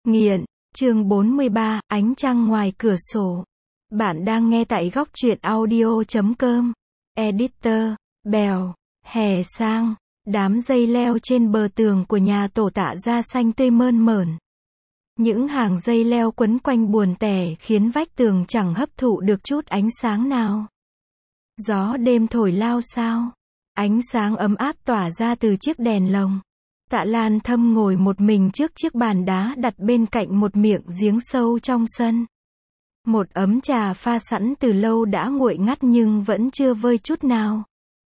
Nghiện, chương 43, ánh trăng ngoài cửa sổ. Bạn đang nghe tại góc truyện audio.com. Editor, Bèo, hè sang, đám dây leo trên bờ tường của nhà tổ Tạ Gia xanh tươi mơn mởn. Những hàng dây leo quấn quanh buồn tẻ khiến vách tường chẳng hấp thụ được chút ánh sáng nào. Gió đêm thổi lao xao, ánh sáng ấm áp tỏa ra từ chiếc đèn lồng. Tạ Lan Thâm ngồi một mình trước chiếc bàn đá đặt bên cạnh một miệng giếng sâu trong sân. Một ấm trà pha sẵn từ lâu đã nguội ngắt nhưng vẫn chưa vơi chút nào.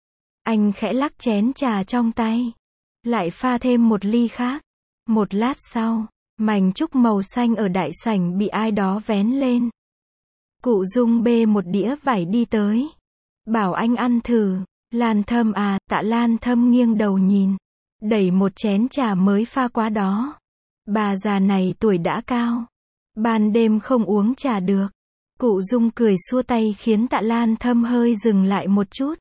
Anh khẽ lắc chén trà trong tay, lại pha thêm một ly khác. Một lát sau, mảnh trúc màu xanh ở đại sảnh bị ai đó vén lên. Cụ Dung bê một đĩa vải đi tới, bảo anh ăn thử. Lan Thâm à, Tạ Lan Thâm nghiêng đầu nhìn, đẩy một chén trà mới pha qua đó. Bà già này tuổi đã cao, ban đêm không uống trà được. Cụ Dung cười xua tay khiến Tạ Lan Thâm hơi dừng lại một chút.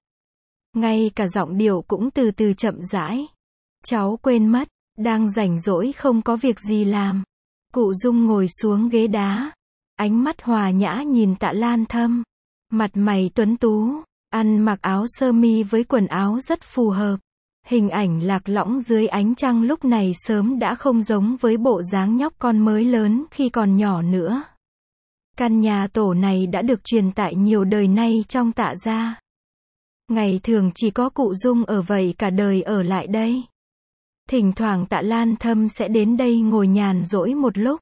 Ngay cả giọng điệu cũng từ từ chậm rãi. Cháu quên mất, đang rảnh rỗi không có việc gì làm. Cụ Dung ngồi xuống ghế đá, ánh mắt hòa nhã nhìn Tạ Lan Thâm. Mặt mày tuấn tú, ăn mặc áo sơ mi với quần áo rất phù hợp. Hình ảnh lạc lõng dưới ánh trăng lúc này sớm đã không giống với bộ dáng nhóc con mới lớn khi còn nhỏ nữa. Căn nhà tổ này đã được truyền tại nhiều đời nay trong Tạ gia. Ngày thường chỉ có cụ Dung ở vậy cả đời ở lại đây. Thỉnh thoảng Tạ Lan Thâm sẽ đến đây ngồi nhàn rỗi một lúc.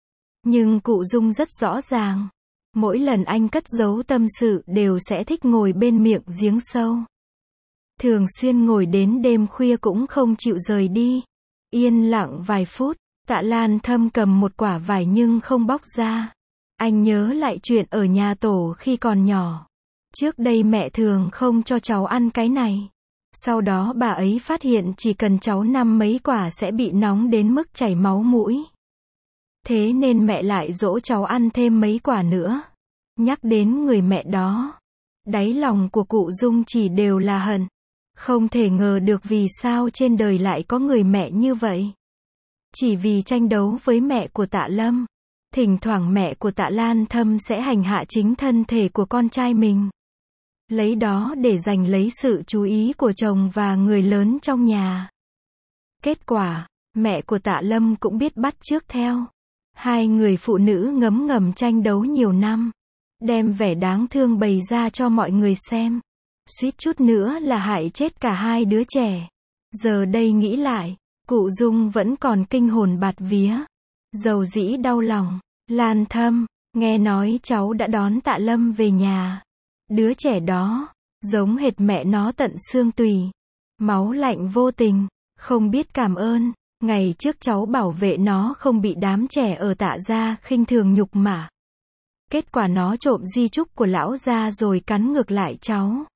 Nhưng cụ Dung rất rõ ràng, mỗi lần anh cất giấu tâm sự đều sẽ thích ngồi bên miệng giếng sâu. Thường xuyên ngồi đến đêm khuya cũng không chịu rời đi. Yên lặng vài phút, Tạ Lan Thâm cầm một quả vải nhưng không bóc ra. Anh nhớ lại chuyện ở nhà tổ khi còn nhỏ. Trước đây mẹ thường không cho cháu ăn cái này. Sau đó bà ấy phát hiện chỉ cần cháu năm mấy quả sẽ bị nóng đến mức chảy máu mũi. Thế nên mẹ lại dỗ cháu ăn thêm mấy quả nữa. Nhắc đến người mẹ đó, đáy lòng của cụ Dung chỉ đều là hận. Không thể ngờ được vì sao trên đời lại có người mẹ như vậy. Chỉ vì tranh đấu với mẹ của Tạ Lâm, thỉnh thoảng mẹ của Tạ Lan Thâm sẽ hành hạ chính thân thể của con trai mình. Lấy đó để giành lấy sự chú ý của chồng và người lớn trong nhà. Kết quả, mẹ của Tạ Lâm cũng biết bắt chước theo. Hai người phụ nữ ngấm ngầm tranh đấu nhiều năm, đem vẻ đáng thương bày ra cho mọi người xem. Suýt chút nữa là hại chết cả hai đứa trẻ. Giờ đây nghĩ lại, cụ Dung vẫn còn kinh hồn bạt vía. Dầu dĩ đau lòng. Lan Thâm, nghe nói cháu đã đón Tạ Lâm về nhà. Đứa trẻ đó, giống hệt mẹ nó tận xương tùy. Máu lạnh vô tình, không biết cảm ơn. Ngày trước cháu bảo vệ nó không bị đám trẻ ở Tạ gia khinh thường nhục mạ. Kết quả nó trộm di chúc của lão gia rồi cắn ngược lại cháu.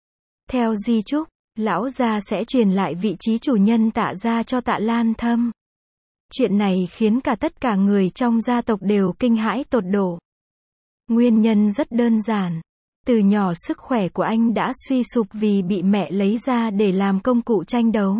Theo di chúc, lão gia sẽ truyền lại vị trí chủ nhân Tạ gia cho Tạ Lan Thâm. Chuyện này khiến cả tất cả người trong gia tộc đều kinh hãi tột độ. Nguyên nhân rất đơn giản. Từ nhỏ sức khỏe của anh đã suy sụp vì bị mẹ lấy ra để làm công cụ tranh đấu.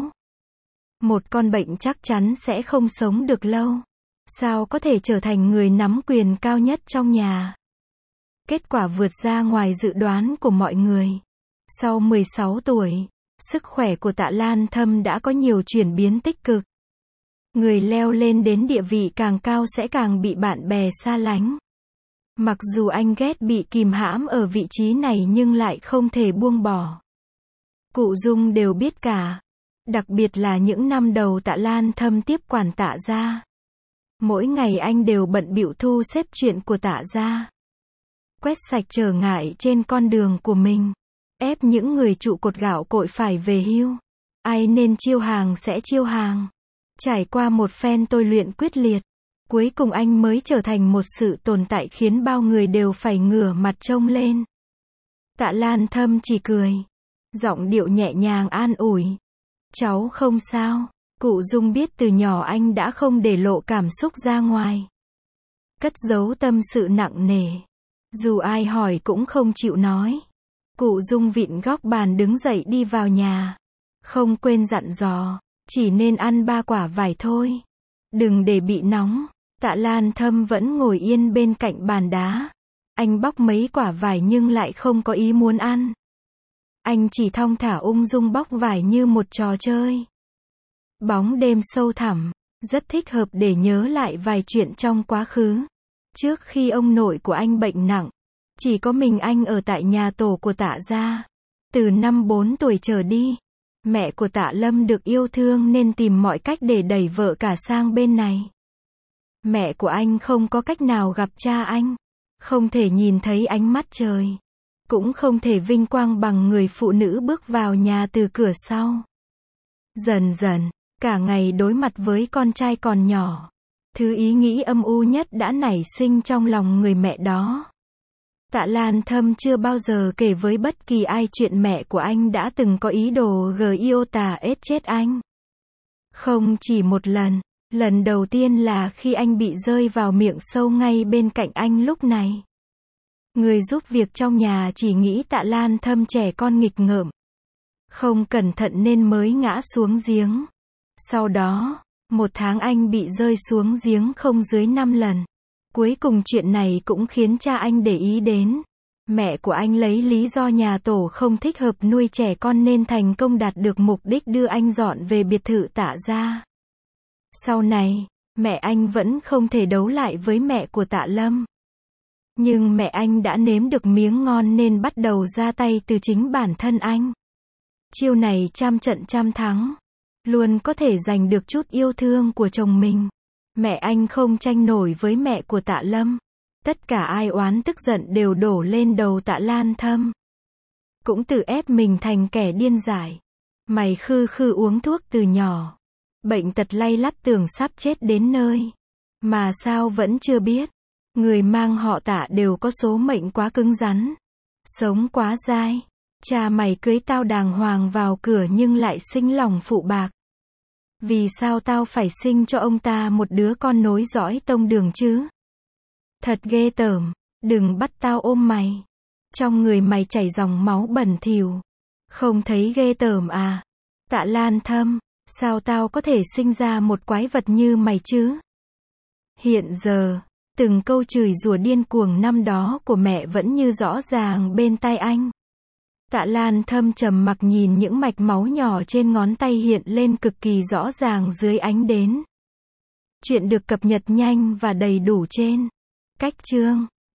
Một con bệnh chắc chắn sẽ không sống được lâu. Sao có thể trở thành người nắm quyền cao nhất trong nhà? Kết quả vượt ra ngoài dự đoán của mọi người. Sau 16 tuổi, sức khỏe của Tạ Lan Thâm đã có nhiều chuyển biến tích cực. Người leo lên đến địa vị càng cao sẽ càng bị bạn bè xa lánh. Mặc dù anh ghét bị kìm hãm ở vị trí này nhưng lại không thể buông bỏ. Cụ Dung đều biết cả. Đặc biệt là những năm đầu Tạ Lan Thâm tiếp quản Tạ gia. Mỗi ngày anh đều bận bịu thu xếp chuyện của Tạ gia. Quét sạch trở ngại trên con đường của mình. Ép những người trụ cột gạo cội phải về hưu. Ai nên chiêu hàng sẽ chiêu hàng. Trải qua một phen tôi luyện quyết liệt, cuối cùng anh mới trở thành một sự tồn tại khiến bao người đều phải ngửa mặt trông lên. Tạ Lan Thâm chỉ cười, giọng điệu nhẹ nhàng an ủi. Cháu không sao. Cụ Dung biết từ nhỏ anh đã không để lộ cảm xúc ra ngoài. Cất giấu tâm sự nặng nề. Dù ai hỏi cũng không chịu nói. Cụ Dung vịn góc bàn đứng dậy đi vào nhà. Không quên dặn dò, chỉ nên ăn 3 quả vải thôi. Đừng để bị nóng. Tạ Lan Thâm vẫn ngồi yên bên cạnh bàn đá. Anh bóc mấy quả vải nhưng lại không có ý muốn ăn. Anh chỉ thong thả ung dung bóc vải như một trò chơi. Bóng đêm sâu thẳm, rất thích hợp để nhớ lại vài chuyện trong quá khứ. Trước khi ông nội của anh bệnh nặng, chỉ có mình anh ở tại nhà tổ của Tạ gia. Từ năm 4 tuổi trở đi, mẹ của Tạ Lâm được yêu thương nên tìm mọi cách để đẩy vợ cả sang bên này. Mẹ của anh không có cách nào gặp cha anh, không thể nhìn thấy ánh mắt trời, cũng không thể vinh quang bằng người phụ nữ bước vào nhà từ cửa sau. Dần dần, cả ngày đối mặt với con trai còn nhỏ, thứ ý nghĩ âm u nhất đã nảy sinh trong lòng người mẹ đó. Tạ Lan Thâm chưa bao giờ kể với bất kỳ ai chuyện mẹ của anh đã từng có ý đồ giota chết anh. Không chỉ một lần, lần đầu tiên là khi anh bị rơi vào miệng sâu ngay bên cạnh anh lúc này. Người giúp việc trong nhà chỉ nghĩ Tạ Lan Thâm trẻ con nghịch ngợm, không cẩn thận nên mới ngã xuống giếng. Sau đó, 1 tháng anh bị rơi xuống giếng không dưới 5 lần. Cuối cùng chuyện này cũng khiến cha anh để ý đến. Mẹ của anh lấy lý do nhà tổ không thích hợp nuôi trẻ con nên thành công đạt được mục đích đưa anh dọn về biệt thự Tạ gia. Sau này, mẹ anh vẫn không thể đấu lại với mẹ của Tạ Lâm. Nhưng mẹ anh đã nếm được miếng ngon nên bắt đầu ra tay từ chính bản thân anh. Chiêu này trăm trận trăm thắng, luôn có thể giành được chút yêu thương của chồng mình. Mẹ anh không tranh nổi với mẹ của Tạ Lâm. Tất cả ai oán tức giận đều đổ lên đầu Tạ Lan Thâm. Cũng tự ép mình thành kẻ điên dại. Mày khư khư uống thuốc từ nhỏ. Bệnh tật lay lắt tưởng sắp chết đến nơi. Mà sao vẫn chưa biết. Người mang họ Tạ đều có số mệnh quá cứng rắn. Sống quá dai. Cha mày cưới tao đàng hoàng vào cửa nhưng lại sinh lòng phụ bạc. Vì sao tao phải sinh cho ông ta một đứa con nối dõi tông đường chứ? Thật ghê tởm, đừng bắt tao ôm mày. Trong người mày chảy dòng máu bẩn thỉu. Không thấy ghê tởm à? Tạ Lan Thâm, sao tao có thể sinh ra một quái vật như mày chứ? Hiện giờ, từng câu chửi rủa điên cuồng năm đó của mẹ vẫn như rõ ràng bên tai anh. Tạ Lan Thâm trầm mặc nhìn những mạch máu nhỏ trên ngón tay hiện lên cực kỳ rõ ràng dưới ánh đến. Chuyện được cập nhật nhanh và đầy đủ trên Cách Chương.